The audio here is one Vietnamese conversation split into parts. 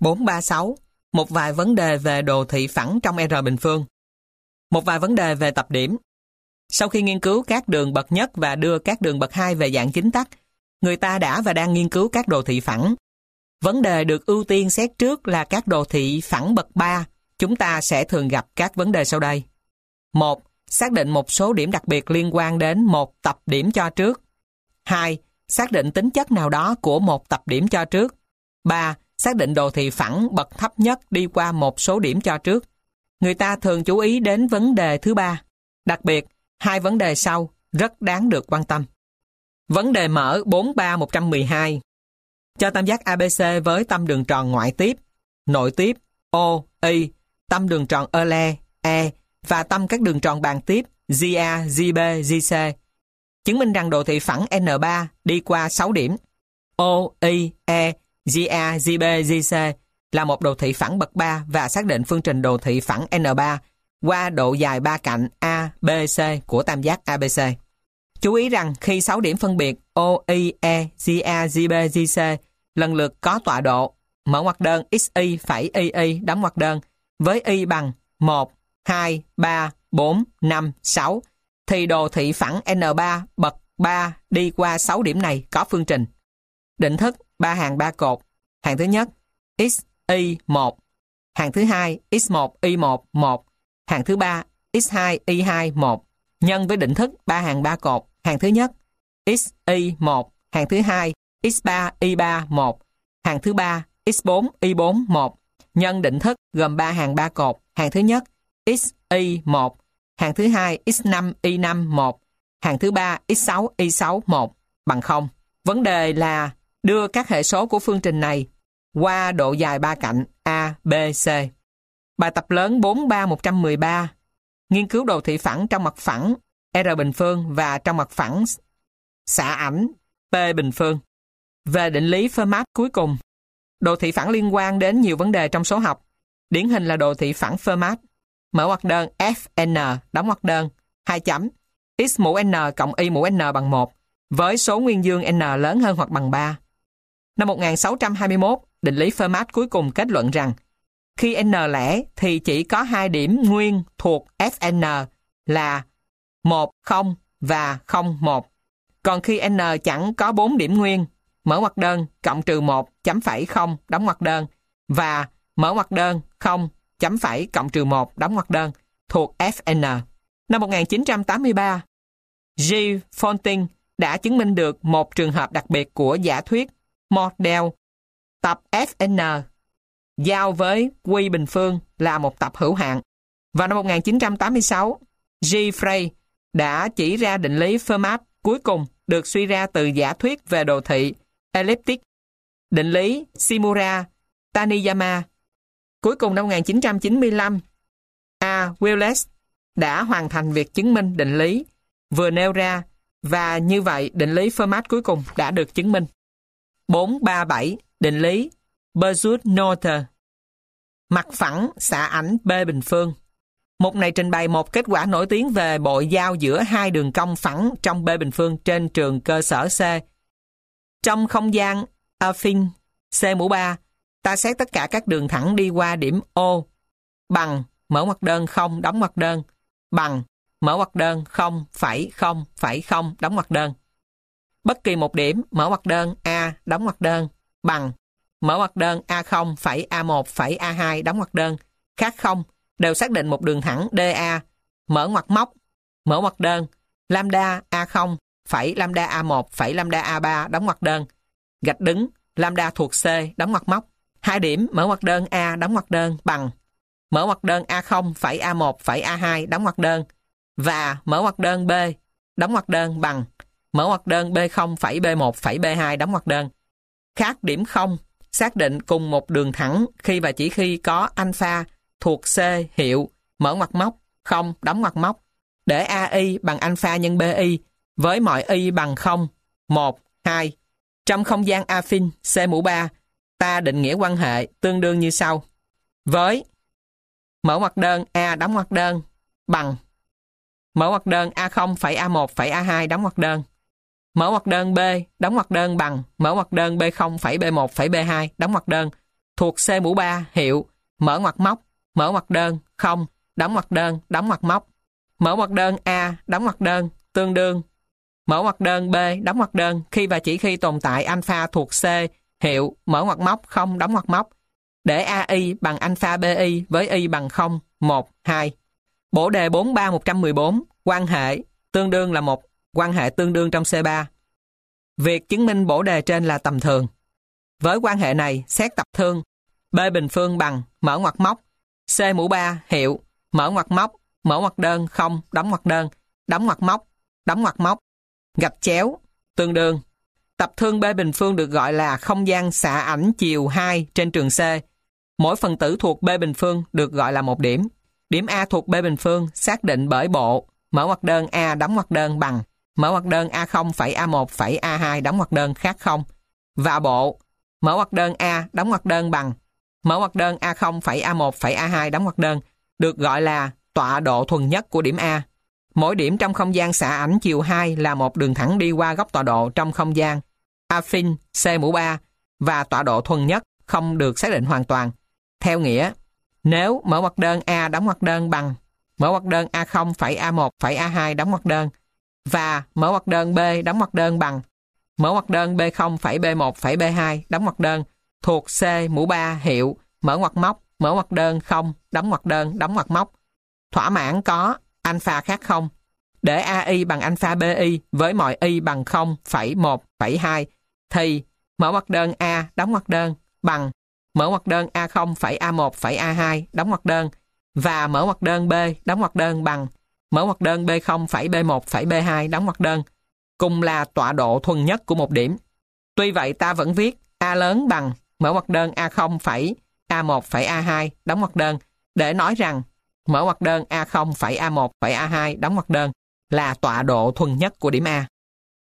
436. Một vài vấn đề về đồ thị phẳng trong R bình phương. Một vài vấn đề về tập điểm. Sau khi nghiên cứu các đường bậc nhất và đưa các đường bậc 2 về dạng chính tắc, người ta đã và đang nghiên cứu các đồ thị phẳng. Vấn đề được ưu tiên xét trước là các đồ thị phẳng bậc 3. Chúng ta sẽ thường gặp các vấn đề sau đây. 1. Xác định một số điểm đặc biệt liên quan đến một tập điểm cho trước. 2. Xác định tính chất nào đó của một tập điểm cho trước. 3. Xác định đồ thị phẳng bậc thấp nhất đi qua một số điểm cho trước. Người ta thường chú ý đến vấn đề thứ 3. Đặc biệt, hai vấn đề sau rất đáng được quan tâm. Vấn đề mở 43112. Cho tam giác ABC với tâm đường tròn ngoại tiếp, nội tiếp, O, Y, tâm đường tròn Euler, E và tâm các đường tròn bàn tiếp, GA, GB, GC. Chứng minh rằng đồ thị phẳng N3 đi qua 6 điểm. O, Y, E, GA, GB, GC là một đồ thị phẳng bậc 3 và xác định phương trình đồ thị phẳng N3 qua độ dài ba cạnh A, B, C của tam giác ABC. Chú ý rằng khi 6 điểm phân biệt O, Y, E, GA, GB, GC lần lượt có tọa độ mở ngoặc đơn XY phẩy YY đóng ngoặc đơn với Y bằng 1, 2, 3, 4, 5, 6 thì đồ thị phẳng N3 bậc 3 đi qua 6 điểm này có phương trình. Định thức 3 hàng 3 cột. Hàng thứ nhất x, y, 1. Hàng thứ hai x1, y1, 1. Hàng thứ ba x2, y2, 1. Nhân với định thức 3 hàng 3 cột. Hàng thứ nhất x, y, 1. Hàng thứ hai x3, y3, 1. Hàng thứ ba x4, y4, 1. Nhân định thức gồm 3 hàng 3 cột. Hàng thứ nhất x, y, 1. Hàng thứ hai x5, y5, 1. Hàng thứ ba x6, y6, 1 bằng 0. Vấn đề là đưa các hệ số của phương trình này qua độ dài ba cạnh A, B, C. Bài tập lớn 43113. Nghiên cứu đồ thị phẳng trong mặt phẳng R bình phương và trong mặt phẳng xạ ảnh P bình phương. Về định lý Fermat cuối cùng, đồ thị phẳng liên quan đến nhiều vấn đề trong số học. Điển hình là đồ thị phẳng Fermat. Mở ngoặc đơn Fn, đóng ngoặc đơn, 2 chấm, x mũ n cộng y mũ n bằng 1, với số nguyên dương n lớn hơn hoặc bằng 3. Năm 1621, định lý Fermat cuối cùng kết luận rằng khi n lẻ thì chỉ có 2 điểm nguyên thuộc Fn là 1, 0 và 0, 1. Còn khi n chẳng có 4 điểm nguyên, mở ngoặc đơn cộng trừ 1 chấm phẩy 0 đóng ngoặc đơn và mở ngoặc đơn 0 chấm phẩy cộng trừ 1 đóng ngoặc đơn thuộc Fn. Năm 1983, G. Fontaine đã chứng minh được một trường hợp đặc biệt của giả thuyết Mordell. Tập Fn giao với Q bình phương là một tập hữu hạn. Vào năm 1986, G. Frey đã chỉ ra định lý Fermat cuối cùng được suy ra từ giả thuyết về đồ thị elliptic, định lý Shimura Taniyama. Cuối cùng năm 1995, A. Wallace đã hoàn thành việc chứng minh định lý vừa nêu ra và như vậy định lý Fermat cuối cùng đã được chứng minh. 437. Định lý Bezout-Noether. Mặt phẳng xạ ảnh B bình phương. Mục này trình bày một kết quả nổi tiếng về bội giao giữa hai đường cong phẳng trong B bình phương trên trường cơ sở C. Trong không gian affine C mũ 3, ta xét tất cả các đường thẳng đi qua điểm O bằng mở ngoặc đơn 0 đóng ngoặc đơn bằng mở ngoặc đơn 0,0,0 đóng ngoặc đơn. Bất kỳ một điểm mở ngoặc đơn A đóng ngoặc đơn bằng mở ngoặc đơn A0 phẩy A1 phẩy A2 đóng ngoặc đơn khác 0 đều xác định một đường thẳng DA mở ngoặc móc mở ngoặc đơn lambda A0 phẩy lambda A1 phẩy lambda A3 đóng ngoặc đơn gạch đứng lambda thuộc C đóng ngoặc móc. Hai điểm mở ngoặc đơn A đóng ngoặc đơn bằng mở ngoặc đơn A0 phẩy A1 phẩy A2 đóng ngoặc đơn và mở ngoặc đơn B đóng ngoặc đơn bằng mở ngoặc đơn B0 phẩy B1 phẩy B2 đóng ngoặc đơn. Khác điểm 0 xác định cùng một đường thẳng khi và chỉ khi có alpha thuộc C hiệu mở ngoặc móc 0 đóng ngoặc móc để AI bằng alpha nhân BI với mọi y bằng 0, 1, 2. Trong không gian affine C mũ 3, ta định nghĩa quan hệ tương đương như sau. Với mở ngoặc đơn A đóng ngoặc đơn bằng mở ngoặc đơn A0 phẩy A1 phẩy A2 đóng ngoặc đơn mở ngoặc đơn B đóng ngoặc đơn bằng mở ngoặc đơn B0 phẩy B1 phẩy B2 đóng ngoặc đơn thuộc C mũ 3 hiệu, mở ngoặc móc, mở ngoặc đơn, không, đóng ngoặc đơn, đóng ngoặc móc. Mở ngoặc đơn A, đóng ngoặc đơn, tương đương. Mở ngoặc đơn B, đóng ngoặc đơn, khi và chỉ khi tồn tại alpha thuộc C, hiệu, mở ngoặc móc, không, đóng ngoặc móc. Để AI bằng alpha BI với Y bằng 0, 1, 2. Bổ đề 43114, quan hệ tương đương là một quan hệ tương đương trong C3. Việc chứng minh bổ đề trên là tầm thường. Với quan hệ này, xét tập thương, B bình phương bằng, mở ngoặc móc, C mũ 3 hiệu, mở ngoặc móc, mở ngoặc đơn, không, đóng ngoặc đơn, đóng ngoặc móc, đóng ngoặc móc, gạch chéo, tương đương. Tập thương B bình phương được gọi là không gian xạ ảnh chiều 2 trên trường C. Mỗi phần tử thuộc B bình phương được gọi là một điểm. Điểm A thuộc B bình phương xác định bởi bộ, mở ngoặc đơn A đóng ngoặc đơn bằng, mở ngoặc đơn A0 phẩy A1 phẩy A2 đóng ngoặc đơn khác 0. Và bộ, mở ngoặc đơn A đóng ngoặc đơn bằng, mở ngoặc đơn A0 phẩy A1 phẩy A2 đóng ngoặc đơn được gọi là tọa độ thuần nhất của điểm A. Mỗi điểm trong không gian xạ ảnh chiều 2 là một đường thẳng đi qua góc tọa độ trong không gian affine C mũ 3 và tọa độ thuần nhất không được xác định hoàn toàn. Theo nghĩa, nếu mở ngoặc đơn A đóng ngoặc đơn bằng, mở ngoặc đơn A0 phẩy A1 phẩy A2 đóng ngoặc đơn và mở ngoặc đơn B đóng ngoặc đơn bằng, mở ngoặc đơn B0 phẩy B1 phẩy B2 đóng ngoặc đơn thuộc C mũ 3 hiệu, mở ngoặc móc, mở ngoặc đơn 0, đóng ngoặc đơn, đóng ngoặc móc, thỏa mãn có alpha khác 0. Để AI bằng alpha BI với mọi Y bằng 0 phẩy 1 phẩy 2 thì mở ngoặc đơn A đóng ngoặc đơn bằng, mở ngoặc đơn A0 phẩy A1 phẩy A2 đóng ngoặc đơn và mở ngoặc đơn B đóng ngoặc đơn bằng, mở ngoặc đơn B0 phẩy B1 phẩy B2 đóng ngoặc đơn cùng là tọa độ thuần nhất của một điểm. Tuy vậy ta vẫn viết A lớn bằng mở ngoặc đơn A0 phẩy A1 phẩy A2 đóng ngoặc đơn để nói rằng mở ngoặc đơn A0 phẩy A1 phẩy A2 đóng ngoặc đơn là tọa độ thuần nhất của điểm A.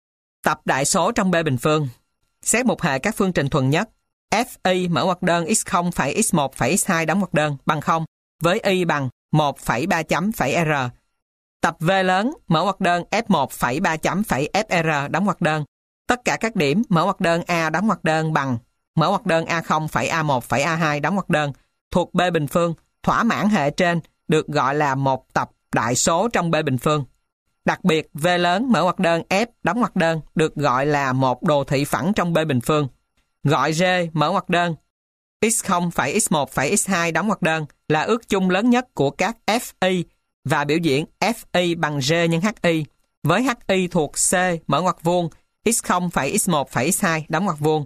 Tập đại số trong B bình phương. Xét một hệ các phương trình thuần nhất. Fi mở ngoặc đơn x0 phẩy x1 phẩy x2 đóng ngoặc đơn bằng 0 với Y bằng 1 phẩy 3 chấm phẩy R. Tập V lớn mở ngoặc đơn F1 phẩy 3 chấm phẩy FR đóng ngoặc đơn. Tất cả các điểm mở ngoặc đơn A đóng ngoặc đơn bằng, mở ngoặc đơn A0 phẩy A1 phẩy A2 đóng ngoặc đơn thuộc B bình phương thỏa mãn hệ trên được gọi là một tập đại số trong B bình phương. Đặc biệt, V lớn mở ngoặc đơn F đóng ngoặc đơn được gọi là một đồ thị phẳng trong B bình phương. Gọi G mở ngoặc đơn x0 phẩy x1 phẩy x2 đóng ngoặc đơn là ước chung lớn nhất của các Fi và biểu diễn Fi bằng G nhân Hi với Hi thuộc C mở ngoặc vuông x0 phẩy x1 phẩy x2 đóng ngoặc vuông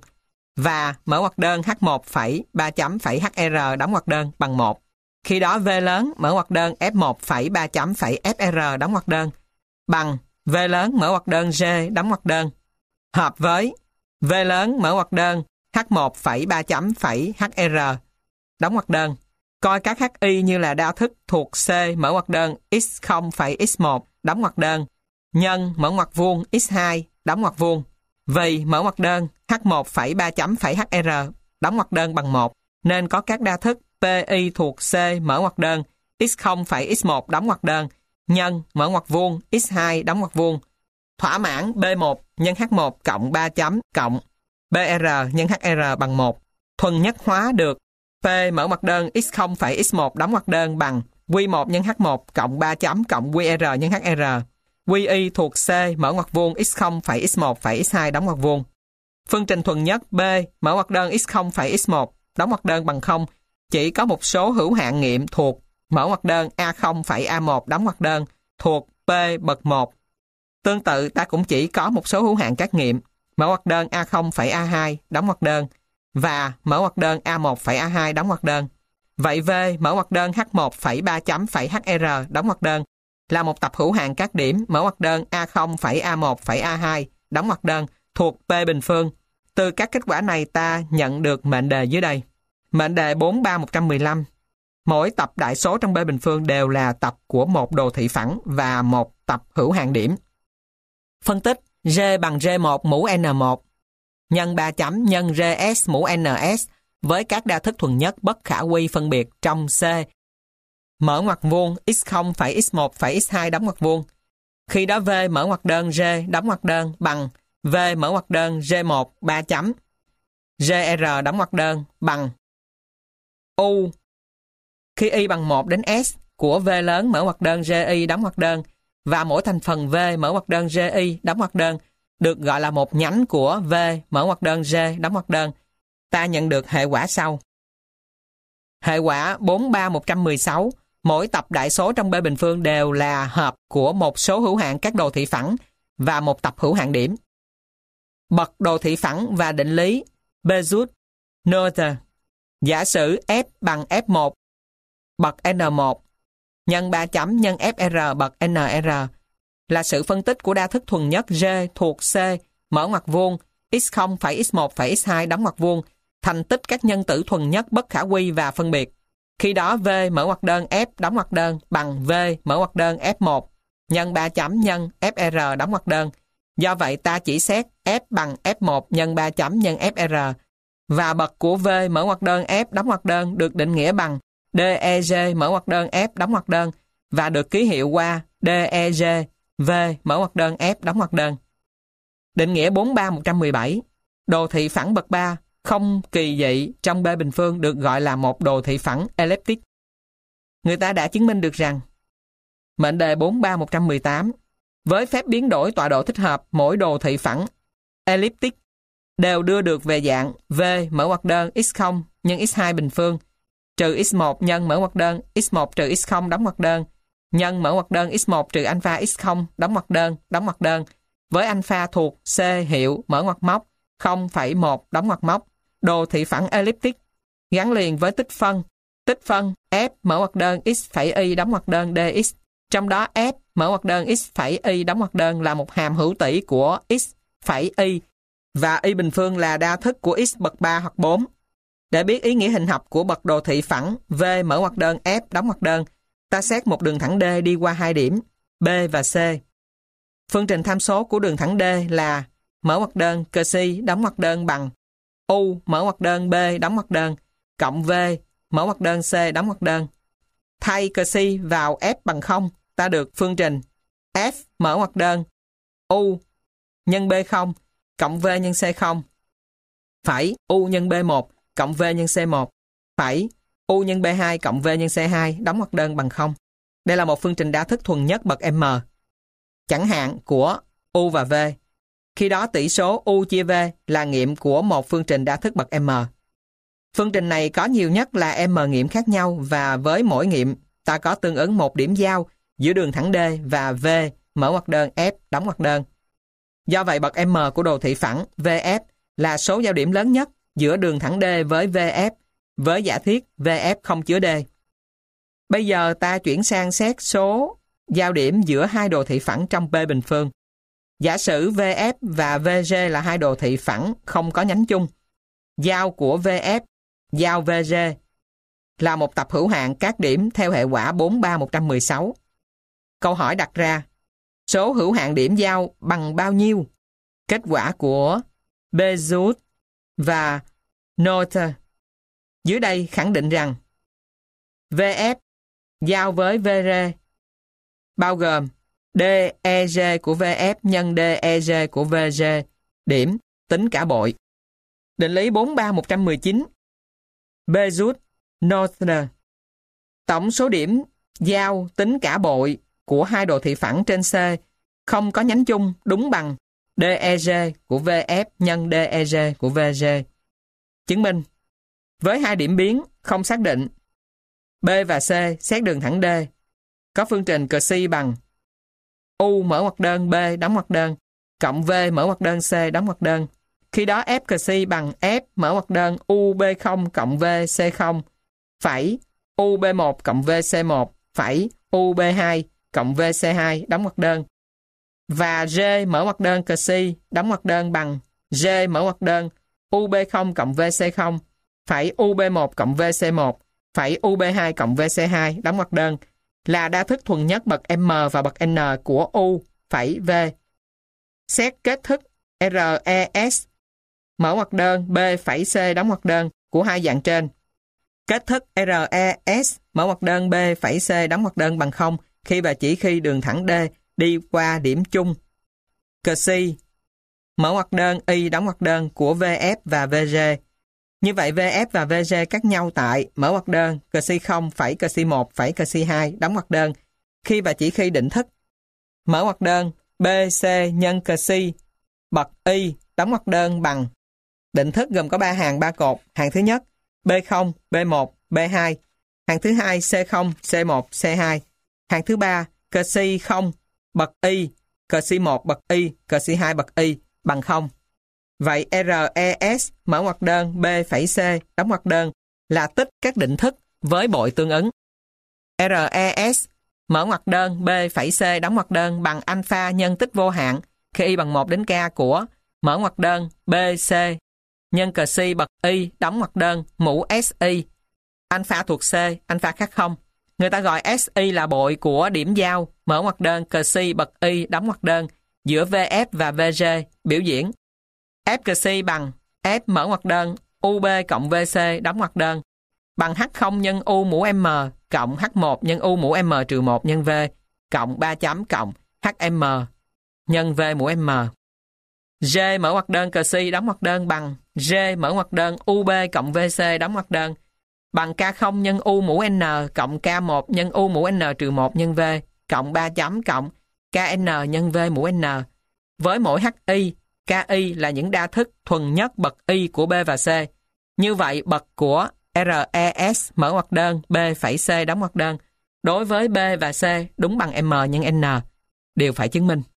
và mở ngoặc đơn H1 phẩy 3 chấm phẩy HR đóng ngoặc đơn bằng 1. Khi đó V lớn mở ngoặc đơn F1 phẩy 3 chấm phẩy FR đóng ngoặc đơn bằng V lớn mở ngoặc đơn G đóng ngoặc đơn hợp với V lớn mở ngoặc đơn H1 phẩy 3 chấm phẩy HR đóng ngoặc đơn. Coi các Hi như là đa thức thuộc C mở ngoặc đơn x0 phẩy x1 đóng ngoặc đơn nhân mở ngoặc vuông x2 đóng ngoặc vuông vì mở ngoặc đơn H1 phẩy 3 chấm phẩy HR đóng ngoặc đơn bằng 1 nên có các đa thức Pi thuộc C mở ngoặc đơn x0 phẩy x1 đóng ngoặc đơn nhân mở ngoặc vuông x2 đóng ngoặc vuông thỏa mãn B1 nhân H1 cộng 3 chấm cộng BR nhân HR bằng 1 thuần nhất hóa được P mở ngoặc đơn x0 phẩy x1 đóng ngoặc đơn bằng Q1 nhân H1 cộng 3 chấm cộng QR nhân HR. QI thuộc C mở ngoặc vuông x0 phẩy x1 phẩy x2 đóng ngoặc vuông. Phương trình thuần nhất B mở ngoặc đơn x0 phẩy x1 đóng ngoặc đơn bằng 0 chỉ có một số hữu hạn nghiệm thuộc mở ngoặc đơn A0 phẩy A1 đóng ngoặc đơn thuộc P bậc 1. Tương tự ta cũng chỉ có một số hữu hạn các nghiệm mở ngoặc đơn A0 phẩy A2 đóng ngoặc đơn và mở ngoặc đơn A1 phẩy A2 đóng ngoặc đơn. Vậy V mở ngoặc đơn H1 phẩy 3 chấm phẩy HR đóng ngoặc đơn là một tập hữu hạn các điểm mở ngoặc đơn A0 phẩy A1 phẩy A2 đóng ngoặc đơn thuộc P bình phương. Từ các kết quả này ta nhận được mệnh đề dưới đây. Mệnh đề 43115. Mỗi tập đại số trong B bình phương đều là tập của một đồ thị phẳng và một tập hữu hạn điểm. Phân tích G bằng G1 mũ N1 nhân 3 chấm nhân GS mũ NS với các đa thức thuần nhất bất khả quy phân biệt trong C. Mở ngoặc vuông x0 phẩy x1 phẩy x2 đóng ngoặc vuông. Khi đó V mở ngoặc đơn G đóng ngoặc đơn bằng V mở ngoặc đơn G1 3 chấm GR đóng ngoặc đơn bằng U khi y bằng 1 đến S của V lớn mở ngoặc đơn GI đóng ngoặc đơn và mỗi thành phần V mở ngoặc đơn GI đóng ngoặc đơn được gọi là một nhánh của V mở ngoặc đơn G đóng ngoặc đơn, ta nhận được hệ quả sau. Hệ quả 43116, mỗi tập đại số trong B bình phương đều là hợp của một số hữu hạn các đồ thị phẳng và một tập hữu hạn điểm. Bậc đồ thị phẳng và định lý Bezout-Noether. Giả sử F bằng F1 bậc N1 nhân 3 chấm nhân FR bậc NR là sự phân tích của đa thức thuần nhất G thuộc C mở ngoặc vuông x0 phẩy x1 phẩy x2 đóng ngoặc vuông thành tích các nhân tử thuần nhất bất khả quy và phân biệt. Khi đó V mở ngoặc đơn F đóng ngoặc đơn bằng V mở ngoặc đơn F1 nhân 3 chấm nhân FR đóng ngoặc đơn. Do vậy ta chỉ xét F bằng F1 nhân 3 chấm nhân FR và bậc của V mở ngoặc đơn F đóng ngoặc đơn được định nghĩa bằng DEG mở ngoặc đơn F đóng ngoặc đơn và được ký hiệu qua DEG V mở ngoặc đơn F đóng ngoặc đơn. Định nghĩa 43117. Đồ thị phẳng bậc 3 không kỳ dị trong B bình phương được gọi là một đồ thị phẳng elliptic. Người ta đã chứng minh được rằng mệnh đề 43118 với phép biến đổi tọa độ thích hợp mỗi đồ thị phẳng elliptic đều đưa được về dạng V mở ngoặc đơn x0 nhân x2 bình phương trừ x1 nhân mở ngoặc đơn x1 trừ x0 đóng ngoặc đơn nhân mở ngoặc đơn x1 trừ alpha x0 đóng ngoặc đơn với alpha thuộc C hiệu mở ngoặc móc 0,1 đóng ngoặc móc đồ thị phẳng elliptic gắn liền với tích phân F mở ngoặc đơn x phẩy y đóng ngoặc đơn dx, trong đó F mở ngoặc đơn x phẩy y đóng ngoặc đơn là một hàm hữu tỷ của x phẩy y và y bình phương là đa thức của x bậc 3 hoặc 4. Để biết ý nghĩa hình học của bậc đồ thị phẳng V mở ngoặc đơn F đóng ngoặc đơn, ta xét một đường thẳng D đi qua hai điểm B và C. Phương trình tham số của đường thẳng D là mở ngoặc đơn Cauchy đóng ngoặc đơn bằng U mở ngoặc đơn B đóng ngoặc đơn cộng V mở ngoặc đơn C đóng ngoặc đơn. Thay Cauchy vào F bằng 0, ta được phương trình F mở ngoặc đơn U nhân B0 cộng V nhân C0 phẩy U nhân B1 cộng V nhân C1 phẩy U nhân B2 cộng V nhân C2 đóng ngoặc đơn bằng 0. Đây là một phương trình đa thức thuần nhất bậc M, chẳng hạn của U và V. Khi đó tỷ số U chia V là nghiệm của một phương trình đa thức bậc M. Phương trình này có nhiều nhất là M nghiệm khác nhau và với mỗi nghiệm ta có tương ứng một điểm giao giữa đường thẳng D và V mở ngoặc đơn F đóng ngoặc đơn. Do vậy bậc M của đồ thị phẳng VF là số giao điểm lớn nhất giữa đường thẳng D với VF với giả thiết VF không chứa D. Bây giờ ta chuyển sang xét số giao điểm giữa hai đồ thị phẳng trong B bình phương. Giả sử VF và VG là hai đồ thị phẳng không có nhánh chung. Giao của VF, giao VG là một tập hữu hạn các điểm theo hệ quả 43116. Câu hỏi đặt ra, số hữu hạn điểm giao bằng bao nhiêu? Kết quả của Bezout và Noether dưới đây khẳng định rằng VF giao với VG bao gồm DEG của VF nhân DEG của VG điểm tính cả bội. Định lý 43119 Bezout Noether. Tổng số điểm giao tính cả bội của hai đồ thị phẳng trên C không có nhánh chung đúng bằng DEG của VF nhân DEG của VG. Chứng minh với hai điểm biến không xác định B và C xét đường thẳng D có phương trình Cauchy bằng U mở ngoặc đơn B đóng ngoặc đơn cộng V mở ngoặc đơn C đóng ngoặc đơn. Khi đó F Cauchy bằng F mở ngoặc đơn UB0 cộng VC0 phẩy UB1 cộng VC1 phẩy UB2 cộng VC2 đóng ngoặc đơn. Và G mở ngoặc đơn Cauchy đóng ngoặc đơn bằng G mở ngoặc đơn UB0 cộng VC0 phẩy UB1 cộng VC1 phẩy UB2 cộng VC2 đóng ngoặc đơn là đa thức thuần nhất bậc M và bậc N của U phẩy V. Xét kết thức RES mở ngoặc đơn B phẩy C đóng ngoặc đơn của hai dạng trên. Kết thức RES mở ngoặc đơn B phẩy C đóng ngoặc đơn bằng 0 khi và chỉ khi đường thẳng D đi qua điểm chung. Cauchy mở ngoặc đơn Y đóng ngoặc đơn của VF và VG Như vậy VF và VG khác nhau tại mở ngoặc đơn CX0 phẩy CX1 phẩy CX2 đóng ngoặc đơn khi và chỉ khi định thức. Mở ngoặc đơn BC nhân CX bậc Y đóng ngoặc đơn bằng định thức gồm có 3 hàng 3 cột. Hàng thứ nhất B0, B1, B2. Hàng thứ hai C0, C1, C2. Hàng thứ ba CX0 bậc Y, CX1 bậc Y, CX2 bậc Y bằng 0. Vậy RES mở ngoặc đơn B phẩy C đóng ngoặc đơn là tích các định thức với bội tương ứng. RES mở ngoặc đơn B phẩy C đóng ngoặc đơn bằng alpha nhân tích vô hạn khi y bằng 1 đến k của mở ngoặc đơn BC nhân CX bậc Y đóng ngoặc đơn mũ SI. Alpha thuộc C, alpha khác 0. Người ta gọi SI là bội của điểm giao mở ngoặc đơn CX bậc Y đóng ngoặc đơn giữa VF và VG biểu diễn. F CX bằng F mở ngoặc đơn UB cộng VC đóng ngoặc đơn bằng H0 nhân U mũ M cộng H1 nhân U mũ M trừ 1 nhân V cộng 3 chấm cộng HM nhân V mũ M. G mở ngoặc đơn CX đóng ngoặc đơn bằng G mở ngoặc đơn UB cộng VC đóng ngoặc đơn bằng K0 nhân U mũ N cộng K1 nhân U mũ N trừ 1 nhân V cộng 3 chấm cộng KN nhân V mũ N. Với mỗi HI, KI là những đa thức thuần nhất bậc Y của B và C. Như vậy, bậc của RES mở ngoặc đơn B phẩy C đóng ngoặc đơn đối với B và C đúng bằng M nhân N. Đều phải chứng minh.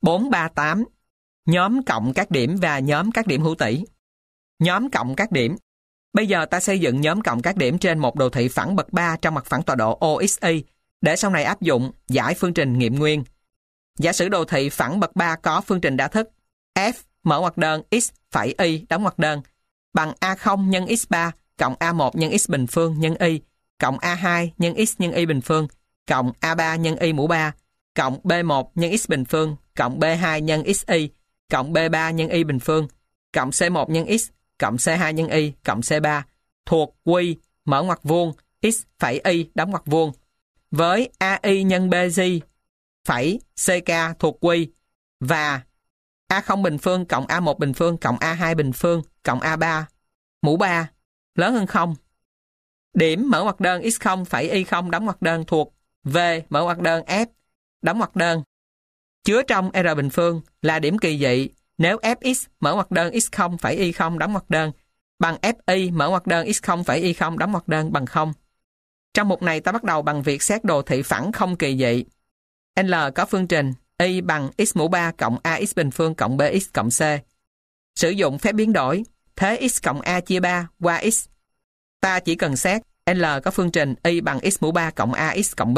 438. Nhóm cộng các điểm và nhóm các điểm hữu tỷ. Nhóm cộng các điểm. Bây giờ ta xây dựng nhóm cộng các điểm trên một đồ thị phẳng bậc 3 trong mặt phẳng tọa độ OXY để sau này áp dụng giải phương trình nghiệm nguyên. Giả sử đồ thị phẳng bậc 3 có phương trình đa thức F mở ngoặc đơn X phẩy Y đóng ngoặc đơn bằng A0 nhân X3 cộng A1 nhân X bình phương nhân Y cộng A2 nhân X nhân Y bình phương cộng A3 nhân Y mũ 3 cộng B1 nhân X bình phương cộng B2 nhân XY cộng B3 nhân Y bình phương cộng C1 nhân X cộng C2 nhân Y cộng C3 thuộc Q mở ngoặc vuông X phẩy Y đóng ngoặc vuông với AI nhân BG phẩy CK thuộc Q và A0 bình phương cộng A1 bình phương cộng A2 bình phương cộng A3 mũ 3 lớn hơn 0. Điểm mở ngoặc đơn X0 phẩy Y0 đóng ngoặc đơn thuộc V mở ngoặc đơn F đóng ngoặc đơn chứa trong R bình phương là điểm kỳ dị nếu Fx mở ngoặc đơn X0 phẩy Y0 đóng ngoặc đơn bằng Fi mở ngoặc đơn X0 phẩy Y0 đóng ngoặc đơn bằng 0. Trong mục này ta bắt đầu bằng việc xét đồ thị phẳng không kỳ dị. L có phương trình Y bằng X mũ 3 cộng AX bình phương cộng BX cộng C. Sử dụng phép biến đổi thế X cộng A chia 3 qua X. Ta chỉ cần xét L có phương trình Y bằng X mũ 3 cộng AX cộng B.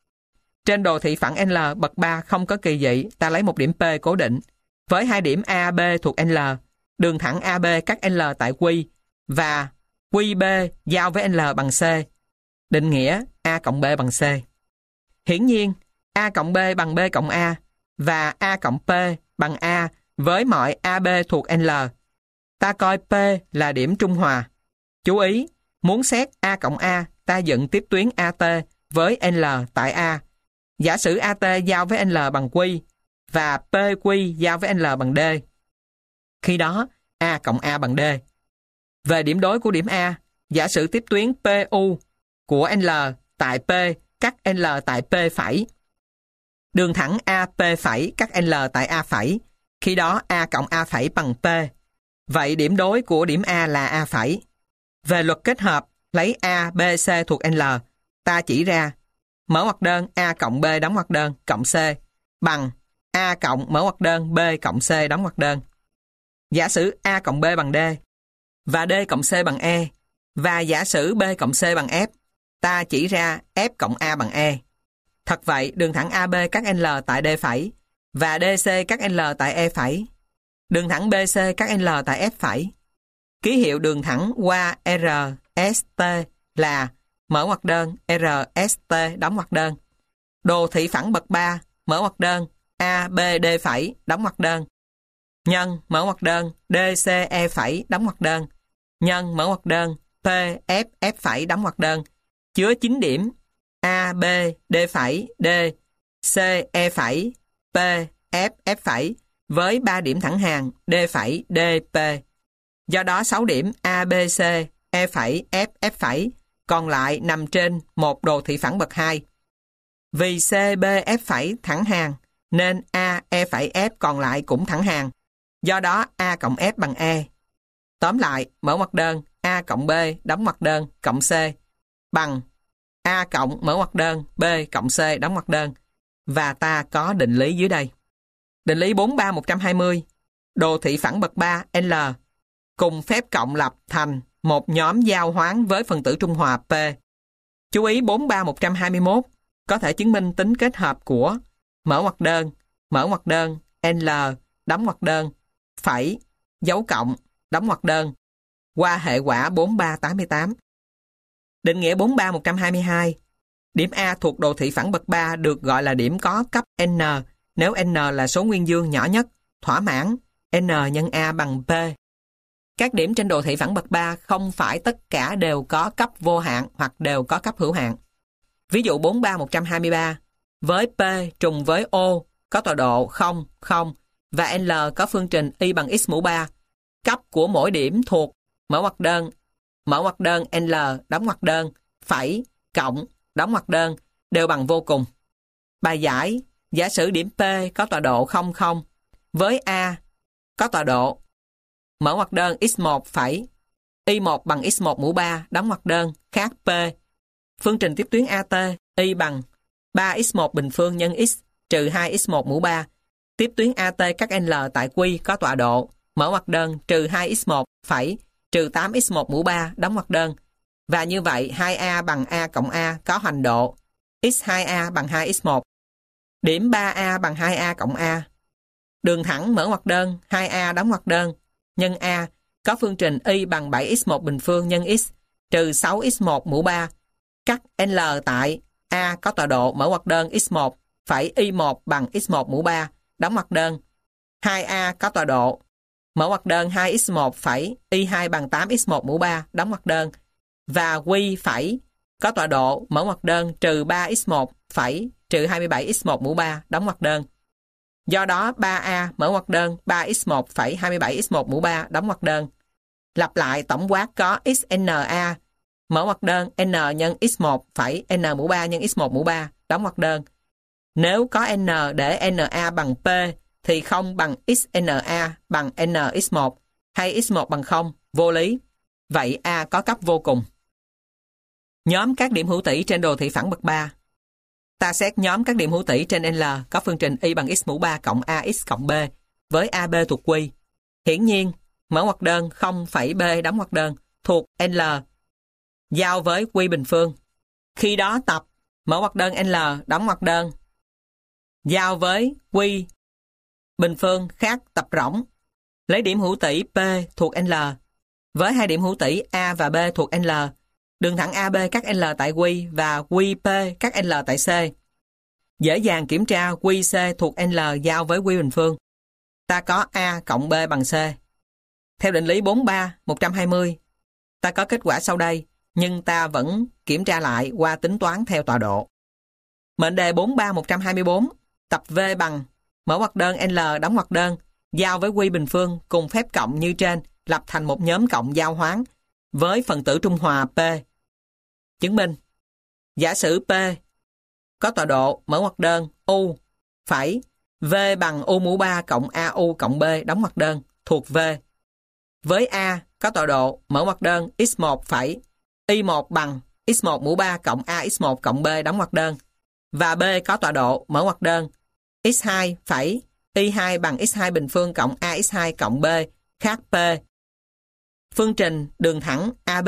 Trên đồ thị phẳng L bậc 3 không có kỳ dị, ta lấy một điểm P cố định. Với hai điểm A, B thuộc L, đường thẳng AB cắt L tại Q và QB giao với L bằng C. Định nghĩa A cộng B bằng C. Hiển nhiên, A cộng B bằng B cộng A và A cộng P bằng A với mọi AB thuộc L. Ta coi P là điểm trung hòa. Chú ý, muốn xét A cộng A, ta dựng tiếp tuyến AT với L tại A. Giả sử AT giao với L bằng Q và PQ giao với L bằng D. Khi đó, A cộng A bằng D. Về điểm đối của điểm A, giả sử tiếp tuyến PU của L tại P cắt L tại P phẩy. Đường thẳng AP phẩy cắt L tại A phẩy. Khi đó A cộng A phẩy bằng P. Vậy điểm đối của điểm A là A phẩy. Về luật kết hợp, lấy A, B, C thuộc L, ta chỉ ra mở ngoặc đơn A cộng B đóng ngoặc đơn cộng C bằng A cộng mở ngoặc đơn B cộng C đóng ngoặc đơn. Giả sử A cộng B bằng D và D cộng C bằng E và giả sử B cộng C bằng F, ta chỉ ra F cộng A bằng E. Thật vậy, đường thẳng AB cắt L tại D phẩy và DC cắt L tại E phẩy. Đường thẳng BC cắt L tại F phẩy. Ký hiệu đường thẳng qua RST là mở ngoặc đơn RST đóng ngoặc đơn. Đồ thị phẳng bậc 3 mở ngoặc đơn ABD phẩy đóng ngoặc đơn. Nhân mở ngoặc đơn DCE phẩy đóng ngoặc đơn. Nhân mở ngoặc đơn PFF phẩy đóng ngoặc đơn. Chứa 9 điểm A, B, D phẩy, D, C, E phẩy, P, F, F phẩy với 3 điểm thẳng hàng D phẩy, D, P. Do đó 6 điểm A, B, C, E phẩy, F, F phẩy còn lại nằm trên một đồ thị phẳng bậc 2. Vì C, B, F phẩy thẳng hàng, nên A, E phẩy, F còn lại cũng thẳng hàng. Do đó A cộng F bằng E. Tóm lại, mở ngoặc đơn A cộng B đóng ngoặc đơn cộng C bằng A cộng mở ngoặc đơn B cộng C đóng ngoặc đơn. Và ta có định lý dưới đây. Định lý 43120, đồ thị phẳng bậc 3 L cùng phép cộng lập thành một nhóm giao hoán với phần tử trung hòa P. Chú ý 43121 có thể chứng minh tính kết hợp của mở ngoặc đơn L đóng ngoặc đơn phẩy dấu cộng đóng ngoặc đơn qua hệ quả 4388. Định nghĩa 43122, điểm A thuộc đồ thị phẳng bậc 3 được gọi là điểm có cấp N nếu N là số nguyên dương nhỏ nhất, thỏa mãn N nhân A bằng P. Các điểm trên đồ thị phẳng bậc 3 không phải tất cả đều có cấp vô hạn hoặc đều có cấp hữu hạn. Ví dụ 43123, với P trùng với O có tọa độ 0, 0 và L có phương trình y bằng x mũ 3. Cấp của mỗi điểm thuộc mở ngoặc đơn L đóng ngoặc đơn phẩy cộng đóng ngoặc đơn đều bằng vô cùng. Bài giải, giả sử điểm P có tọa độ 0, 0 với A có tọa độ mở ngoặc đơn x1 phẩy y1 bằng x1 mũ 3 đóng ngoặc đơn khác P. Phương trình tiếp tuyến AT y bằng 3x1 bình phương nhân x trừ 2x1 mũ 3. Tiếp tuyến AT các L tại Q có tọa độ mở ngoặc đơn trừ 2x1 phẩy trừ 8x1 mũ 3 đóng ngoặc đơn. Và như vậy 2A bằng A cộng A có hoành độ x2A bằng 2x1. Điểm 3A bằng 2A cộng A. Đường thẳng mở ngoặc đơn 2A đóng ngoặc đơn nhân A có phương trình y bằng 7x1 bình phương nhân x trừ 6x1 mũ 3. Cắt L tại A có tọa độ mở ngoặc đơn x1 phẩy y1 bằng x1 mũ 3 đóng ngoặc đơn. 2A có tọa độ mở ngoặc đơn 2x1 phẩy y2 bằng 8x1 mũ 3 đóng ngoặc đơn. Và Q phẩy có tọa độ mở ngoặc đơn trừ 3x1 phẩy trừ 27x1 mũ 3 đóng ngoặc đơn. Do đó 3A mở ngoặc đơn 3x1 phẩy 27x1 mũ 3 đóng ngoặc đơn. Lặp lại tổng quát có xNA mở ngoặc đơn N nhân x1 phẩy N mũ 3 nhân x1 mũ 3 đóng ngoặc đơn. Nếu có N để NA bằng P thì không bằng xNA bằng NX1 hay x1 bằng 0, vô lý. Vậy A có cấp vô cùng. Nhóm các điểm hữu tỷ trên đồ thị phẳng bậc 3. Ta xét nhóm các điểm hữu tỷ trên L có phương trình y bằng x mũ 3 cộng AX cộng B với AB thuộc Q. Hiển nhiên, mở ngoặc đơn 0 phẩy B đóng ngoặc đơn thuộc L giao với Q bình phương. Khi đó tập mở ngoặc đơn L đóng ngoặc đơn giao với Q bình phương khác tập rỗng. Lấy điểm hữu tỷ P thuộc L với hai điểm hữu tỷ A và B thuộc L. Đường thẳng AB các L tại Q và QP các L tại C. Dễ dàng kiểm tra QC thuộc L giao với Q bình phương. Ta có A cộng B bằng C. Theo định lý 43120, ta có kết quả sau đây, nhưng ta vẫn kiểm tra lại qua tính toán theo tọa độ. Mệnh đề 43124, tập V bằng mở ngoặc đơn L đóng ngoặc đơn giao với Q bình phương cùng phép cộng như trên lập thành một nhóm cộng giao hoán với phần tử trung hòa P. Chứng minh, giả sử P có tọa độ mở ngoặc đơn U phẩy V bằng U mũ 3 cộng AU cộng B đóng ngoặc đơn thuộc V. Với A có tọa độ mở ngoặc đơn x1 phẩy y1 bằng x1 mũ 3 cộng AX1 cộng B đóng ngoặc đơn. Và B có tọa độ mở ngoặc đơn x2 phẩy y2 bằng x2 bình phương cộng AX2 cộng B khác P. Phương trình đường thẳng AB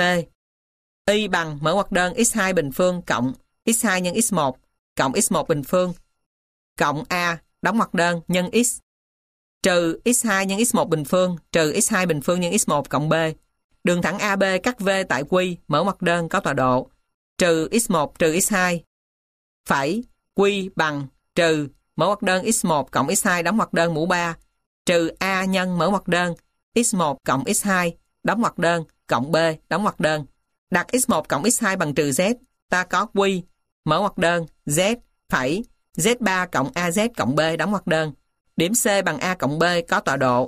y bằng mở ngoặc đơn x2 bình phương cộng x2 nhân x1 cộng x1 bình phương cộng A đóng ngoặc đơn nhân x trừ x2 nhân x1 bình phương trừ x2 bình phương nhân x1 cộng B. Đường thẳng AB cắt V tại Q mở ngoặc đơn có tọa độ trừ x1 trừ x2 phẩy Q bằng trừ mở ngoặc đơn x1 cộng x2 đóng ngoặc đơn mũ 3 trừ A nhân mở ngoặc đơn x1 cộng x2 đóng ngoặc đơn cộng B đóng ngoặc đơn. Đặt x1 cộng x2 bằng trừ z, ta có Q mở ngoặc đơn z phẩy z3 cộng az cộng B đóng ngoặc đơn. Điểm C bằng A cộng B có tọa độ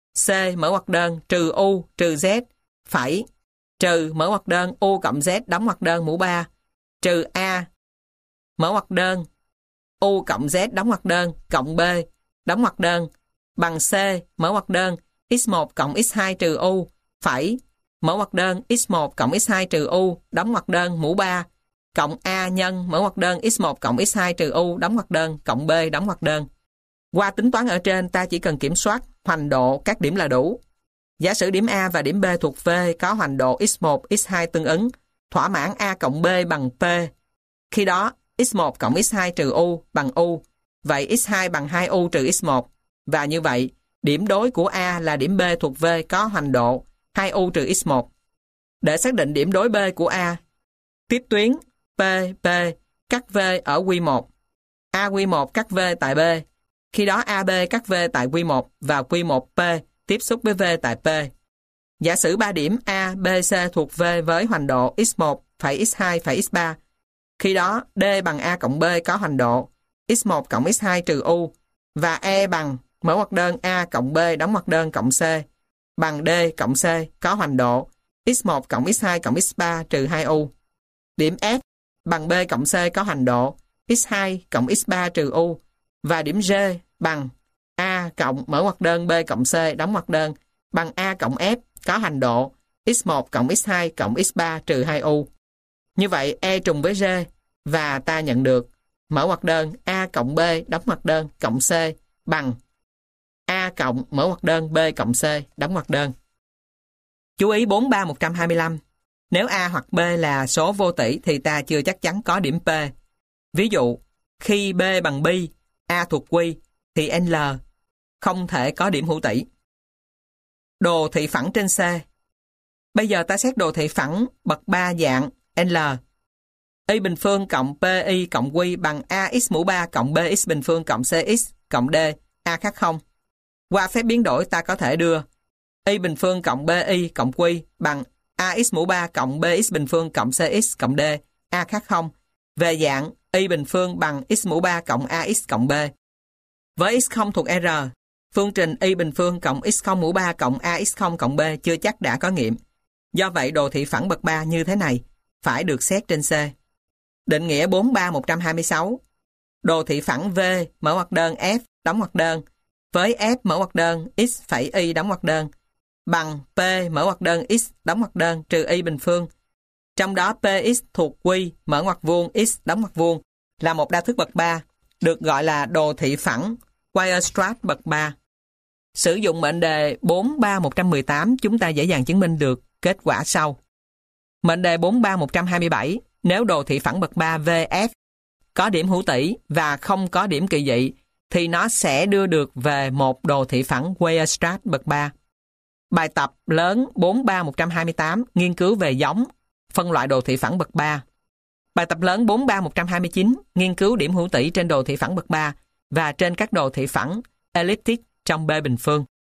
C mở ngoặc đơn trừ U trừ Z phẩy trừ mở ngoặc đơn U cộng Z đóng ngoặc đơn mũ 3 trừ A mở ngoặc đơn U cộng Z đóng ngoặc đơn cộng B đóng ngoặc đơn bằng C mở ngoặc đơn x1 cộng x2 trừ U phẩy mở ngoặc đơn x1 cộng x2 trừ U đóng ngoặc đơn mũ 3 cộng A nhân mở ngoặc đơn x1 cộng x2 trừ U đóng ngoặc đơn cộng B đóng ngoặc đơn. Qua tính toán ở trên, ta chỉ cần kiểm soát hoành độ các điểm là đủ. Giả sử điểm A và điểm B thuộc V có hoành độ x1, x2 tương ứng, thỏa mãn A cộng B bằng P. Khi đó, x1 cộng x2 trừ U bằng U, vậy x2 bằng 2U trừ x1. Và như vậy, điểm đối của A là điểm B thuộc V có hoành độ 2U trừ x1. Để xác định điểm đối B của A, tiếp tuyến P cắt V ở Q1. AQ1 cắt V tại B. Khi đó AB cắt V tại Q1 và Q1P tiếp xúc với V tại P. Giả sử 3 điểm A, B, C thuộc V với hoành độ x1 phẩy x2 phẩy x3. Khi đó D bằng A cộng B có hoành độ x1 cộng x2 trừ U và E bằng mở ngoặc đơn A cộng B đóng ngoặc đơn cộng C bằng D cộng C có hoành độ x1 cộng x2 cộng x3 trừ 2U. Điểm F bằng B cộng C có hoành độ x2 cộng x3 trừ U và điểm G bằng A cộng mở ngoặc đơn B cộng C đóng ngoặc đơn bằng A cộng F có hoành độ x1 cộng x2 cộng x3 trừ 2U. Như vậy E trùng với G và ta nhận được mở ngoặc đơn A cộng B đóng ngoặc đơn cộng C bằng A cộng mở ngoặc đơn B cộng C đóng ngoặc đơn. Chú ý 43125. Nếu A hoặc B là số vô tỷ thì ta chưa chắc chắn có điểm P. Ví dụ, khi B bằng pi, A thuộc Q, thì L không thể có điểm hữu tỷ. Đồ thị phẳng trên C. Bây giờ ta xét đồ thị phẳng bậc 3 dạng L. Y bình phương cộng PI cộng Q bằng AX mũ 3 cộng BX bình phương cộng CX cộng D, A khác 0. Qua phép biến đổi ta có thể đưa Y bình phương cộng BI cộng Q bằng AX mũ 3 cộng BX bình phương cộng CX cộng D, A khác 0 về dạng Y bình phương bằng x mũ 3 cộng AX cộng B. Với x0 thuộc R, phương trình Y bình phương cộng x0 mũ 3 cộng AX0 cộng B chưa chắc đã có nghiệm. Do vậy đồ thị phẳng bậc 3 như thế này phải được xét trên C. Định nghĩa 43126. Đồ thị phẳng V mở ngoặc đơn F đóng ngoặc đơn với F mở ngoặc đơn x phẩy Y đóng ngoặc đơn bằng P mở ngoặc đơn x đóng ngoặc đơn trừ Y bình phương. Trong đó Px thuộc Q mở ngoặc vuông x đóng ngoặc vuông là một đa thức bậc 3, được gọi là đồ thị phẳng Weierstrass bậc 3. Sử dụng mệnh đề 43118 chúng ta dễ dàng chứng minh được kết quả sau. Mệnh đề 43127, nếu đồ thị phẳng bậc 3 VF có điểm hữu tỷ và không có điểm kỳ dị thì nó sẽ đưa được về một đồ thị phẳng Weierstrass bậc 3. Bài tập lớn 43128 nghiên cứu về giống, phân loại đồ thị phẳng bậc 3. Bài tập lớn 43129 nghiên cứu điểm hữu tỷ trên đồ thị phẳng bậc 3 và trên các đồ thị phẳng elliptic trong B bình phương.